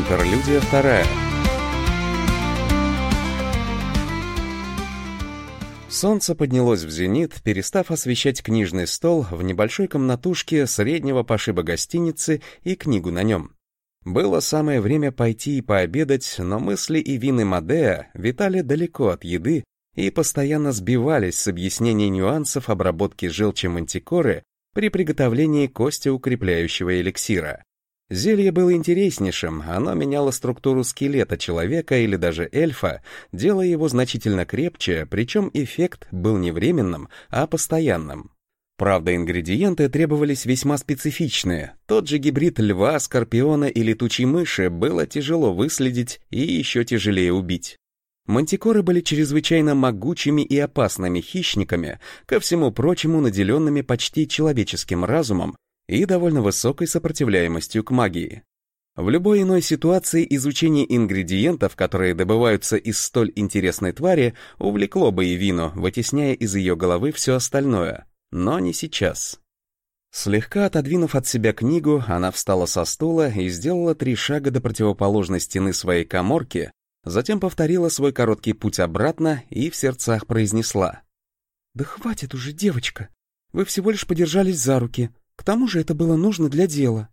Интерлюдия вторая. Солнце поднялось в зенит, перестав освещать книжный стол в небольшой комнатушке среднего пошиба гостиницы и книгу на нем. Было самое время пойти и пообедать, но мысли Ивины Мадеа витали далеко от еды и постоянно сбивались с объяснения нюансов обработки желчи мантикоры при приготовлении костеукрепляющего эликсира. Зелье было интереснейшим, оно меняло структуру скелета человека или даже эльфа, делая его значительно крепче, причем эффект был не временным, а постоянным. Правда, ингредиенты требовались весьма специфичные. Тот же гибрид льва, скорпиона и летучей мыши было тяжело выследить и еще тяжелее убить. Мантикоры были чрезвычайно могучими и опасными хищниками, ко всему прочему наделенными почти человеческим разумом и довольно высокой сопротивляемостью к магии. В любой иной ситуации изучение ингредиентов, которые добываются из столь интересной твари, увлекло бы Ивину, вытесняя из ее головы все остальное. Но не сейчас. Слегка отодвинув от себя книгу, она встала со стула и сделала 3 шага до противоположной стены своей каморки, затем повторила свой короткий путь обратно и в сердцах произнесла: «Да хватит уже, девочка, вы всего лишь подержались за руки. К тому же это было нужно для дела».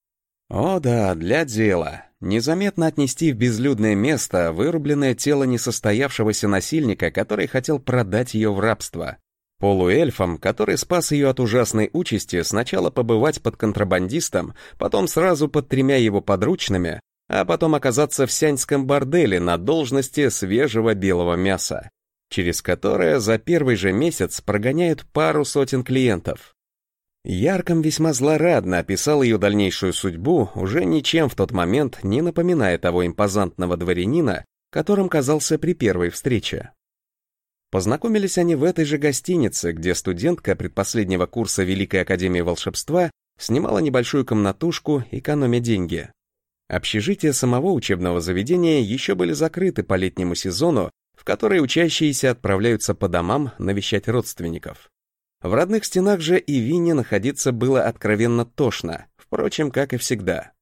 О да, для дела. Незаметно отнести в безлюдное место вырубленное тело несостоявшегося насильника, который хотел продать ее в рабство. Полуэльфом, который спас ее от ужасной участи, сначала побывать под контрабандистом, потом сразу под 3 его подручными, а потом оказаться в сяньском борделе на должности свежего белого мяса, через которое за первый же месяц прогоняют пару сотен клиентов. Ярком весьма злорадно описал ее дальнейшую судьбу, уже ничем в тот момент не напоминая того импозантного дворянина, которым казался при первой встрече. Познакомились они в этой же гостинице, где студентка предпоследнего курса Великой Академии Волшебства снимала небольшую комнатушку, экономя деньги. Общежития самого учебного заведения еще были закрыты по летнему сезону, в который учащиеся отправляются по домам навещать родственников. В родных стенах же Ивине находиться было откровенно тошно, впрочем, как и всегда.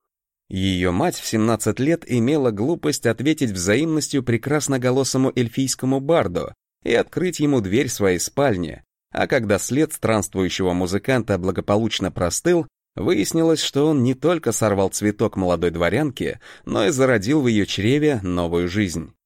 Ее мать в 17 лет имела глупость ответить взаимностью прекрасноголосому эльфийскому барду и открыть ему дверь своей спальни, а когда след странствующего музыканта благополучно простыл, выяснилось, что он не только сорвал цветок молодой дворянки, но и зародил в ее чреве новую жизнь.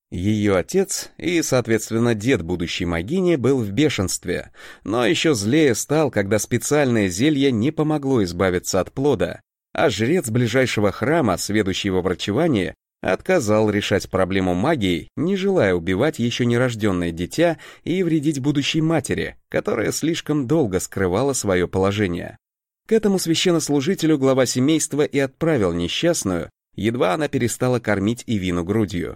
Ее отец и, соответственно, дед будущей могини был в бешенстве, но еще злее стал, когда специальное зелье не помогло избавиться от плода, а жрец ближайшего храма, сведущий во врачевании, отказал решать проблему магией, не желая убивать еще нерожденное дитя и вредить будущей матери, которая слишком долго скрывала свое положение. К этому священнослужителю глава семейства и отправил несчастную, едва она перестала кормить Ивину грудью.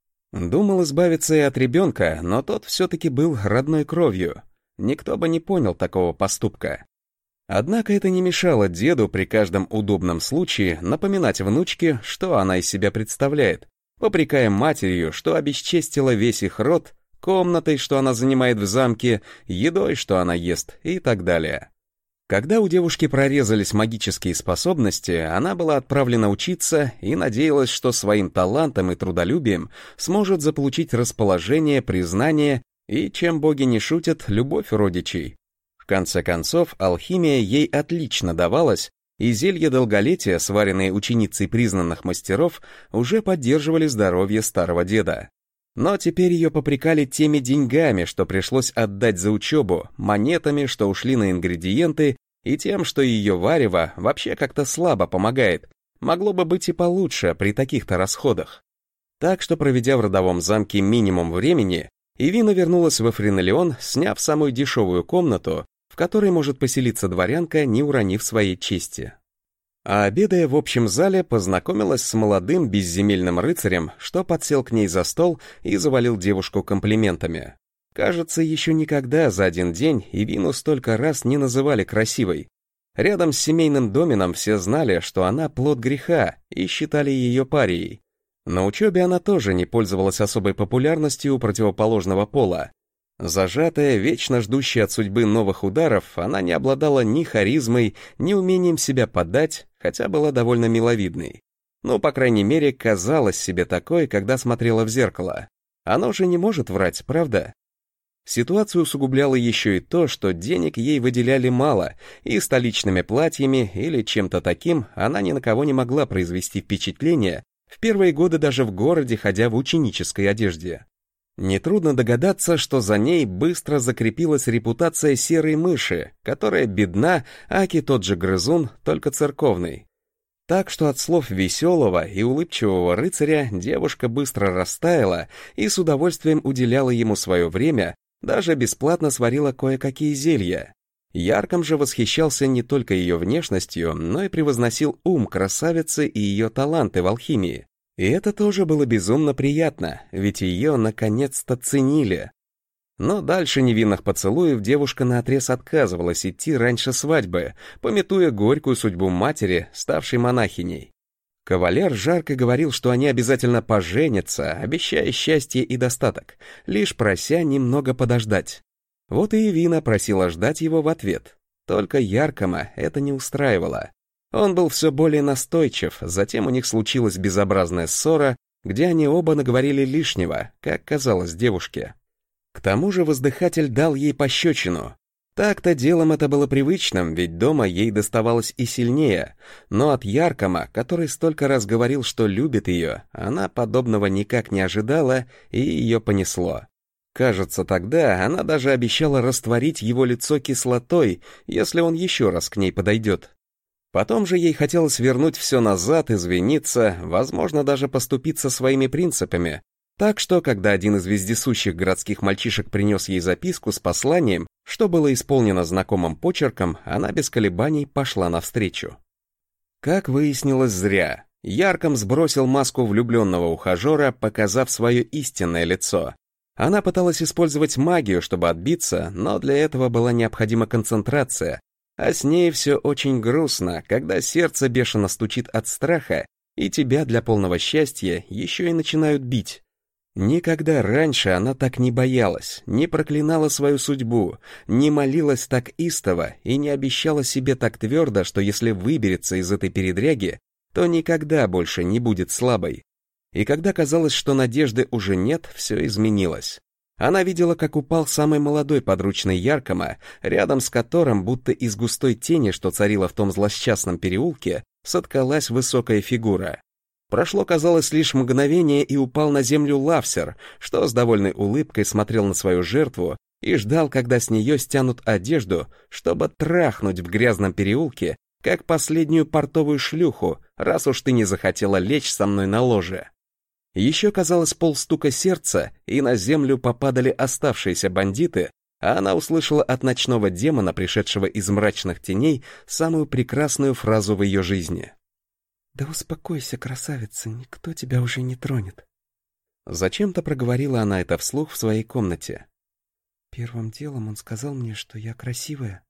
Думал избавиться и от ребенка, но тот все-таки был родной кровью. Никто бы не понял такого поступка. Однако это не мешало деду при каждом удобном случае напоминать внучке, что она из себя представляет, попрекая матерью, что обесчестила весь их род, комнатой, что она занимает в замке, едой, что она ест и так далее. Когда у девушки прорезались магические способности, она была отправлена учиться и надеялась, что своим талантом и трудолюбием сможет заполучить расположение, признание и, чем боги не шутят, любовь родичей. В конце концов, алхимия ей отлично давалась, и зелья долголетия, сваренные ученицей признанных мастеров, уже поддерживали здоровье старого деда. Но теперь ее попрекали теми деньгами, что пришлось отдать за учебу, монетами, что ушли на ингредиенты, и тем, что ее варево вообще как-то слабо помогает. Могло бы быть и получше при таких-то расходах. Так что, проведя в родовом замке минимум времени, Ивина вернулась во Френелион, сняв самую дешевую комнату, в которой может поселиться дворянка, не уронив своей чести. А обедая в общем зале, познакомилась с молодым безземельным рыцарем, что подсел к ней за стол и завалил девушку комплиментами. Кажется, еще никогда за один день Ивину столько раз не называли красивой. Рядом с семейным доменом все знали, что она плод греха, и считали ее парией. На учебе она тоже не пользовалась особой популярностью у противоположного пола. Зажатая, вечно ждущая от судьбы новых ударов, она не обладала ни харизмой, ни умением себя подать, хотя была довольно миловидной. Ну, по крайней мере, казалась себе такой, когда смотрела в зеркало. Оно же не может врать, правда? Ситуацию усугубляло еще и то, что денег ей выделяли мало, и столичными платьями или чем-то таким она ни на кого не могла произвести впечатление, в первые годы даже в городе ходя в ученической одежде. Нетрудно догадаться, что за ней быстро закрепилась репутация серой мыши, которая бедна, аки тот же грызун, только церковный. Так что от слов веселого и улыбчивого рыцаря девушка быстро растаяла и с удовольствием уделяла ему свое время, даже бесплатно сварила кое-какие зелья. Ярком же восхищался не только ее внешностью, но и превозносил ум красавицы и ее таланты в алхимии. И это тоже было безумно приятно, ведь ее наконец-то ценили. Но дальше невинных поцелуев девушка наотрез отказывалась идти раньше свадьбы, памятуя горькую судьбу матери, ставшей монахиней. Кавалер жарко говорил, что они обязательно поженятся, обещая счастье и достаток, лишь прося немного подождать. Вот и Эвина просила ждать его в ответ. Только Яркома это не устраивало. Он был все более настойчив, затем у них случилась безобразная ссора, где они оба наговорили лишнего, как казалось девушке. К тому же воздыхатель дал ей пощечину. Так-то делом это было привычным, ведь дома ей доставалось и сильнее, но от Яркома, который столько раз говорил, что любит ее, она подобного никак не ожидала, и ее понесло. Кажется, тогда она даже обещала растворить его лицо кислотой, если он еще раз к ней подойдет. Потом же ей хотелось вернуть все назад, извиниться, возможно, даже поступиться своими принципами. Так что, когда один из вездесущих городских мальчишек принес ей записку с посланием, что было исполнено знакомым почерком, она без колебаний пошла навстречу. Как выяснилось, зря. Ярком сбросил маску влюбленного ухажера, показав свое истинное лицо. Она пыталась использовать магию, чтобы отбиться, но для этого была необходима концентрация, а с ней все очень грустно, когда сердце бешено стучит от страха, и тебя для полного счастья еще и начинают бить. Никогда раньше она так не боялась, не проклинала свою судьбу, не молилась так истово и не обещала себе так твердо, что если выберется из этой передряги, то никогда больше не будет слабой. И когда казалось, что надежды уже нет, все изменилось. Она видела, как упал самый молодой подручный Яркома, рядом с которым, будто из густой тени, что царила в том злосчастном переулке, соткалась высокая фигура. Прошло, казалось, лишь мгновение, и упал на землю Лавсер, что с довольной улыбкой смотрел на свою жертву и ждал, когда с нее стянут одежду, чтобы трахнуть в грязном переулке, как последнюю портовую шлюху, раз уж ты не захотела лечь со мной на ложе. Еще, казалось, полстука сердца, и на землю попадали оставшиеся бандиты, а она услышала от ночного демона, пришедшего из мрачных теней, самую прекрасную фразу в ее жизни. «Да успокойся, красавица, никто тебя уже не тронет». Зачем-то проговорила она это вслух в своей комнате. Первым делом он сказал мне, что я красивая.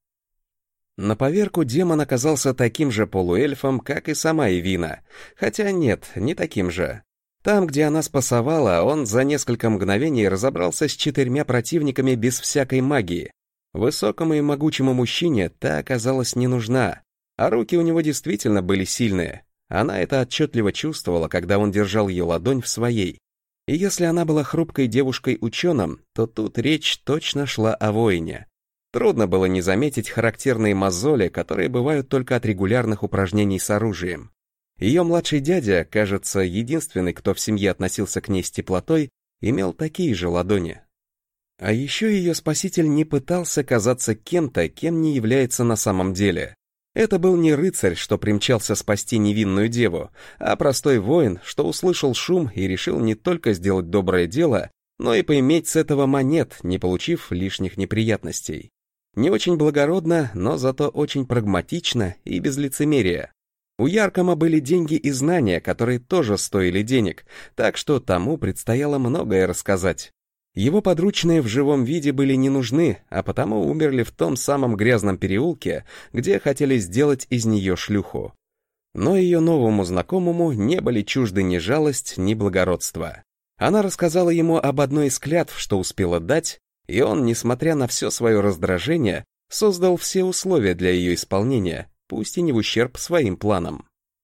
На поверку демон оказался таким же полуэльфом, как и сама Эвина, хотя нет, не таким же. Там, где она спасовала, он за несколько мгновений разобрался с 4 противниками без всякой магии. Высокому и могучему мужчине та оказалась не нужна, а руки у него действительно были сильные. Она это отчетливо чувствовала, когда он держал ее ладонь в своей. И если она была хрупкой девушкой-ученым, то тут речь точно шла о воине. Трудно было не заметить характерные мозоли, которые бывают только от регулярных упражнений с оружием. Ее младший дядя, кажется, единственный, кто в семье относился к ней с теплотой, имел такие же ладони. А еще ее спаситель не пытался казаться кем-то, кем не является на самом деле. Это был не рыцарь, что примчался спасти невинную деву, а простой воин, что услышал шум и решил не только сделать доброе дело, но и поиметь с этого монет, не получив лишних неприятностей. Не очень благородно, но зато очень прагматично и без лицемерия. У Яркома были деньги и знания, которые тоже стоили денег, так что тому предстояло многое рассказать. Его подручные в живом виде были не нужны, а потому умерли в том самом грязном переулке, где хотели сделать из нее шлюху. Но ее новому знакомому не были чужды ни жалость, ни благородство. Она рассказала ему об одной из клятв, что успела дать, и он, несмотря на все свое раздражение, создал все условия для ее исполнения, пусть и не в ущерб своим планам.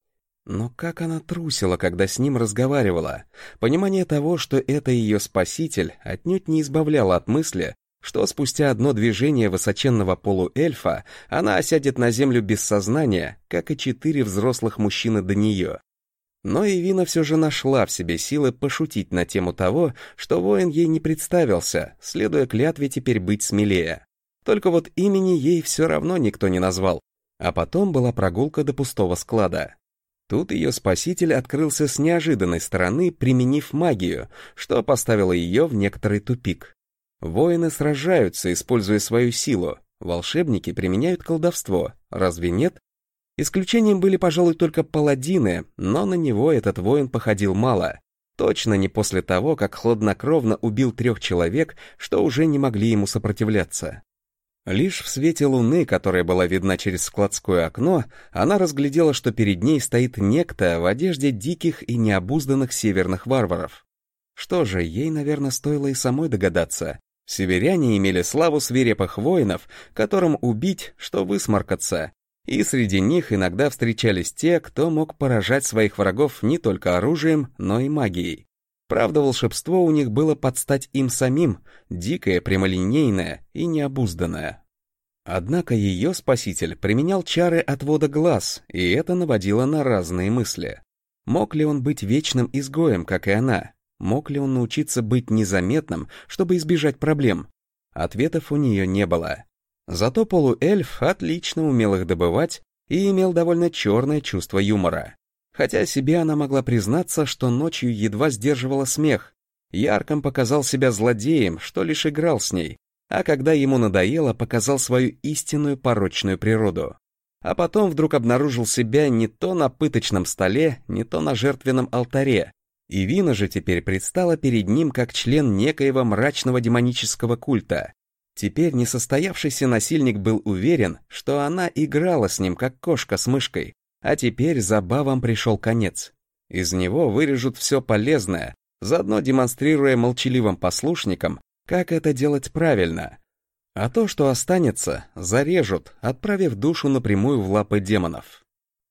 Но как она трусила, когда с ним разговаривала. Понимание того, что это ее спаситель, отнюдь не избавляло от мысли, что спустя одно движение высоченного полуэльфа она осядет на землю без сознания, как и 4 взрослых мужчины до нее. Но Эвина все же нашла в себе силы пошутить на тему того, что воин ей не представился, следуя клятве теперь быть смелее. Только вот имени ей все равно никто не назвал. А потом была прогулка до пустого склада. Тут ее спаситель открылся с неожиданной стороны, применив магию, что поставило ее в некоторый тупик. Воины сражаются, используя свою силу, волшебники применяют колдовство, разве нет? Исключением были, пожалуй, только паладины, но на него этот воин походил мало. Точно не после того, как хладнокровно убил 3 человек, что уже не могли ему сопротивляться. Лишь в свете луны, которая была видна через складское окно, она разглядела, что перед ней стоит некто в одежде диких и необузданных северных варваров. Что же, ей, наверное, стоило и самой догадаться. Северяне имели славу свирепых воинов, которым убить, что высморкаться, и среди них иногда встречались те, кто мог поражать своих врагов не только оружием, но и магией. Правда, волшебство у них было под стать им самим, дикое, прямолинейное и необузданное. Однако ее спаситель применял чары отвода глаз, и это наводило на разные мысли. Мог ли он быть вечным изгоем, как и она? Мог ли он научиться быть незаметным, чтобы избежать проблем? Ответов у нее не было. Зато полуэльф отлично умел их добывать и имел довольно черное чувство юмора. Хотя себе она могла признаться, что ночью едва сдерживала смех. Ярком показал себя злодеем, что лишь играл с ней, а когда ему надоело, показал свою истинную порочную природу. А потом вдруг обнаружил себя не то на пыточном столе, не то на жертвенном алтаре. И Вина же теперь предстала перед ним как член некоего мрачного демонического культа. Теперь несостоявшийся насильник был уверен, что она играла с ним как кошка с мышкой, а теперь забавам пришел конец. Из него вырежут все полезное, заодно демонстрируя молчаливым послушникам, как это делать правильно. А то, что останется, зарежут, отправив душу напрямую в лапы демонов.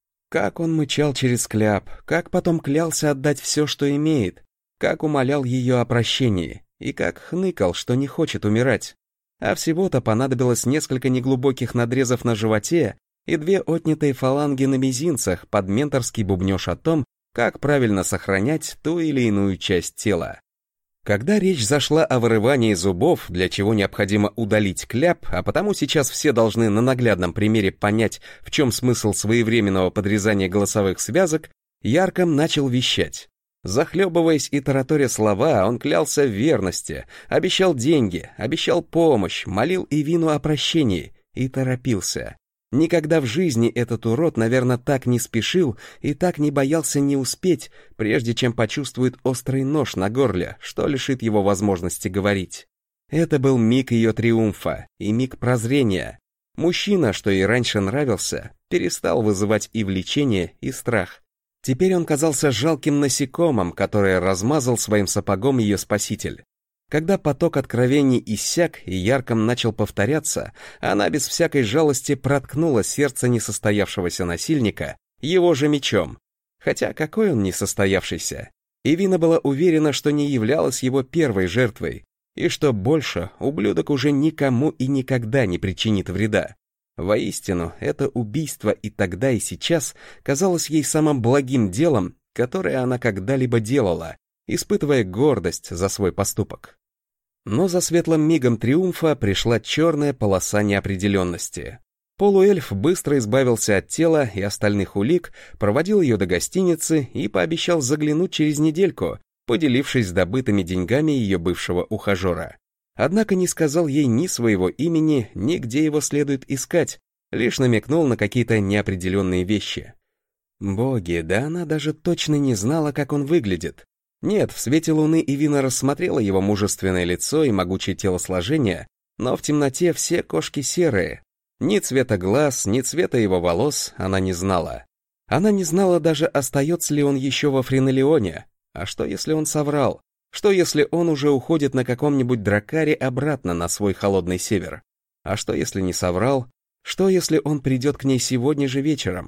Как он мычал через кляп, как потом клялся отдать все, что имеет, как умолял ее о прощении, и как хныкал, что не хочет умирать. А всего-то понадобилось несколько неглубоких надрезов на животе и 2 отнятые фаланги на мизинцах под менторский бубнёж о том, как правильно сохранять ту или иную часть тела. Когда речь зашла о вырывании зубов, для чего необходимо удалить кляп, а потому сейчас все должны на наглядном примере понять, в чем смысл своевременного подрезания голосовых связок, Ярком начал вещать. Захлебываясь и тараторя слова, он клялся в верности, обещал деньги, обещал помощь, молил Эвину о прощении и торопился. Никогда в жизни этот урод, наверное, так не спешил и так не боялся не успеть, прежде чем почувствует острый нож на горле, что лишит его возможности говорить. Это был миг ее триумфа и миг прозрения. Мужчина, что ей раньше нравился, перестал вызывать и влечение, и страх. Теперь он казался жалким насекомым, которое размазал своим сапогом ее спаситель. Когда поток откровений иссяк и Ярком начал повторяться, она без всякой жалости проткнула сердце несостоявшегося насильника его же мечом. Хотя какой он несостоявшийся? Эвина была уверена, что не являлась его первой жертвой, и что больше ублюдок уже никому и никогда не причинит вреда. Воистину, это убийство и тогда, и сейчас казалось ей самым благим делом, которое она когда-либо делала, испытывая гордость за свой поступок. Но за светлым мигом триумфа пришла черная полоса неопределенности. Полуэльф быстро избавился от тела и остальных улик, проводил ее до гостиницы и пообещал заглянуть через недельку, поделившись добытыми деньгами ее бывшего ухажера. Однако не сказал ей ни своего имени, ни где его следует искать, лишь намекнул на какие-то неопределенные вещи. Боги, да она даже точно не знала, как он выглядит. Нет, в свете луны Эвина рассмотрела его мужественное лицо и могучее телосложение, но в темноте все кошки серые. Ни цвета глаз, ни цвета его волос она не знала. Она не знала даже, остается ли он еще во Френелионе. А что, если он соврал? Что, если он уже уходит на каком-нибудь дракаре обратно на свой холодный север? А что, если не соврал? Что, если он придет к ней сегодня же вечером?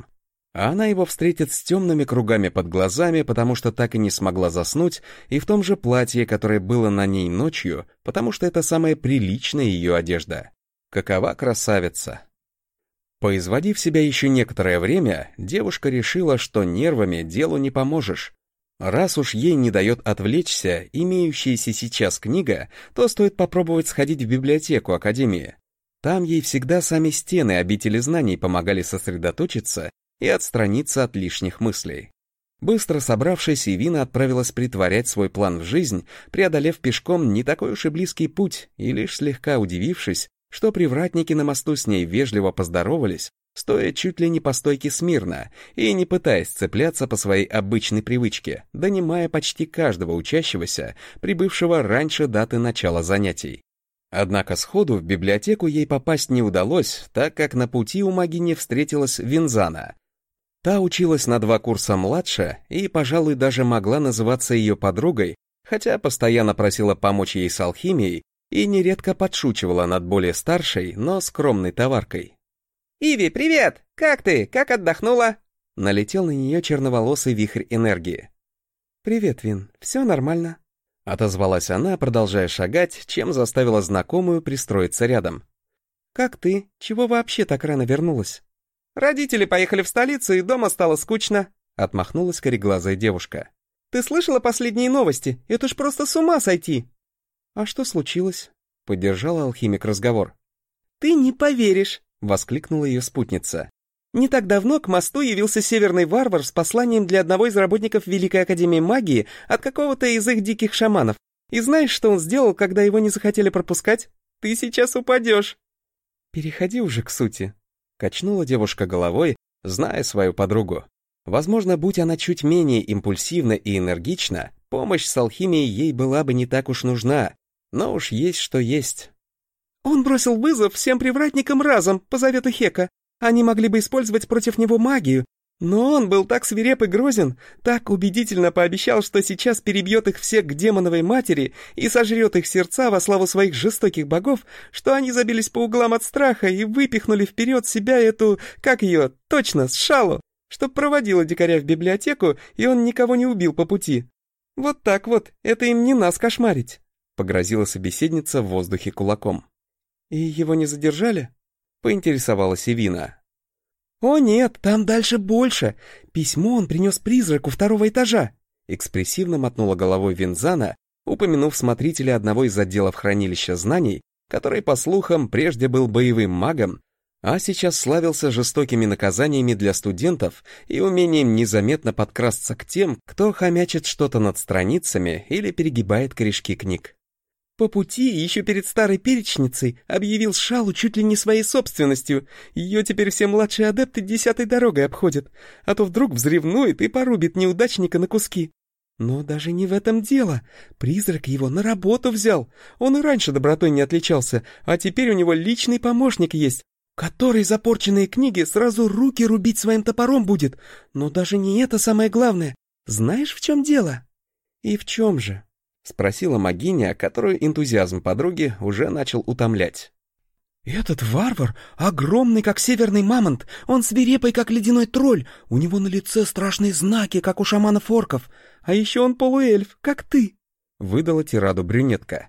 А она его встретит с темными кругами под глазами, потому что так и не смогла заснуть, и в том же платье, которое было на ней ночью, потому что это самая приличная ее одежда. Какова красавица! Поизводив себя еще некоторое время, девушка решила, что нервами делу не поможешь. Раз уж ей не дает отвлечься имеющаяся сейчас книга, то стоит попробовать сходить в библиотеку Академии. Там ей всегда сами стены обители знаний помогали сосредоточиться и отстраниться от лишних мыслей. Быстро собравшись, Ивина отправилась притворять свой план в жизнь, преодолев пешком не такой уж и близкий путь, и лишь слегка удивившись, что привратники на мосту с ней вежливо поздоровались, стоя чуть ли не по стойке смирно и не пытаясь цепляться по своей обычной привычке, донимая почти каждого учащегося, прибывшего раньше даты начала занятий. Однако сходу в библиотеку ей попасть не удалось, так как на пути у Магини встретилась Винзана. Та училась на 2 курса младше и, пожалуй, даже могла называться ее подругой, хотя постоянно просила помочь ей с алхимией и нередко подшучивала над более старшей, но скромной товаркой. «Иви, привет! Как ты? Как отдохнула?» Налетел на нее черноволосый вихрь энергии. «Привет, Вин, все нормально», — отозвалась она, продолжая шагать, чем заставила знакомую пристроиться рядом. «Как ты? Чего вообще так рано вернулась?» «Родители поехали в столицу, и дома стало скучно», — отмахнулась кореглазая девушка. «Ты слышала последние новости? Это ж просто с ума сойти!» «А что случилось?» — поддержала алхимик разговор. «Ты не поверишь!» — воскликнула ее спутница. «Не так давно к мосту явился северный варвар с посланием для одного из работников Великой Академии Магии от какого-то из их диких шаманов. И знаешь, что он сделал, когда его не захотели пропускать? Ты сейчас упадешь!» «Переходи уже к сути», — качнула девушка головой, зная свою подругу. Возможно, будь она чуть менее импульсивна и энергична, помощь с алхимией ей была бы не так уж нужна, но уж есть что есть. «Он бросил вызов всем привратникам разом, по завету Хека. Они могли бы использовать против него магию, но он был так свиреп и грозен, так убедительно пообещал, что сейчас перебьет их всех к демоновой матери и сожрет их сердца во славу своих жестоких богов, что они забились по углам от страха и выпихнули вперед себя эту, как ее, точно, Сшалу, чтоб проводила дикаря в библиотеку, и он никого не убил по пути. Вот так вот, это им не нас кошмарить», — погрозила собеседница в воздухе кулаком. «И его не задержали?» — поинтересовалась Ивина. «О нет, там дальше больше. Письмо он принес призраку 2-го этажа», — экспрессивно мотнула головой Винзана, упомянув смотрителя одного из отделов хранилища знаний, который, по слухам, прежде был боевым магом, а сейчас славился жестокими наказаниями для студентов и умением незаметно подкрасться к тем, кто хомячит что-то над страницами или перегибает корешки книг. «По пути, еще перед старой перечницей, объявил Сшалу чуть ли не своей собственностью. Ее теперь все младшие адепты 10-й дорогой обходят, а то вдруг взревнует и порубит неудачника на куски. Но даже не в этом дело. Призрак его на работу взял. Он и раньше добротой не отличался, а теперь у него личный помощник есть, который за порченные книги сразу руки рубить своим топором будет. Но даже не это самое главное. Знаешь, в чем дело?» «И в чем же?» — спросила Магиня, которую энтузиазм подруги уже начал утомлять. «Этот варвар огромный, как северный мамонт, он свирепый, как ледяной тролль, у него на лице страшные знаки, как у шаманов-орков, а еще он полуэльф, как ты», — выдала тираду брюнетка.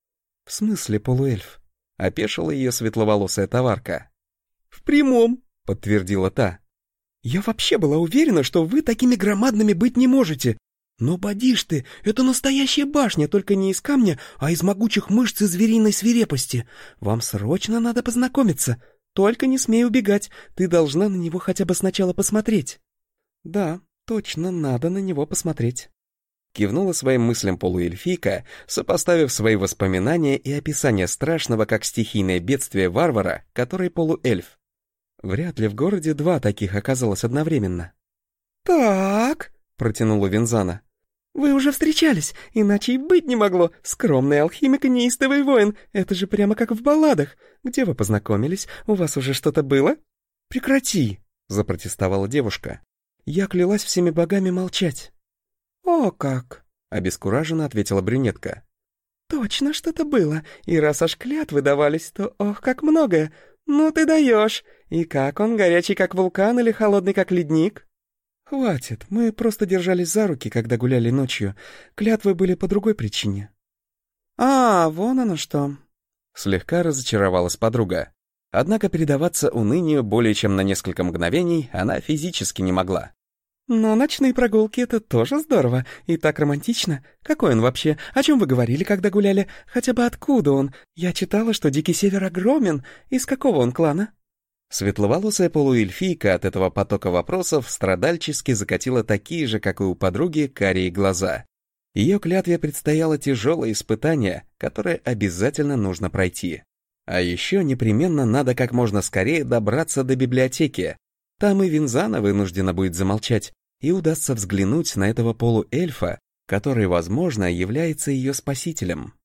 «В смысле полуэльф?» — опешила ее светловолосая товарка. «В прямом», — подтвердила та. «Я вообще была уверена, что вы такими громадными быть не можете. Но поди ж ты, это настоящая башня, только не из камня, а из могучих мышц и звериной свирепости. Вам срочно надо познакомиться. Только не смей убегать, ты должна на него хотя бы сначала посмотреть». «Да, точно, надо на него посмотреть», — кивнула своим мыслям полуэльфийка, сопоставив свои воспоминания и описание страшного, как стихийное бедствие варвара, который полуэльф. Вряд ли в городе 2 таких оказалось одновременно. «Так», — протянула Винзана. «Вы уже встречались, иначе и быть не могло. Скромный алхимик и неистовый воин. Это же прямо как в балладах. Где вы познакомились? У вас уже что-то было?» «Прекрати!» — запротестовала девушка. «Я клялась всеми богами молчать». «О как!» — обескураженно ответила брюнетка. «Точно что-то было. И раз аж клятвы давались, то ох, как многое. Ну ты даешь. И как он, горячий как вулкан или холодный как ледник?» «Хватит, мы просто держались за руки, когда гуляли ночью. Клятвы были по другой причине». «А, вон оно что!» Слегка разочаровалась подруга. Однако передаваться унынию более чем на несколько мгновений она физически не могла. «Но ночные прогулки — это тоже здорово и так романтично. Какой он вообще? О чем вы говорили, когда гуляли? Хотя бы откуда он? Я читала, что Дикий Север огромен. Из какого он клана?» Светловолосая полуэльфийка от этого потока вопросов страдальчески закатила такие же, как и у подруги, карие глаза. Ее клятве предстояло тяжелое испытание, которое обязательно нужно пройти. А еще непременно надо как можно скорее добраться до библиотеки. Там и Винзана вынуждена будет замолчать, и удастся взглянуть на этого полуэльфа, который, возможно, является ее спасителем.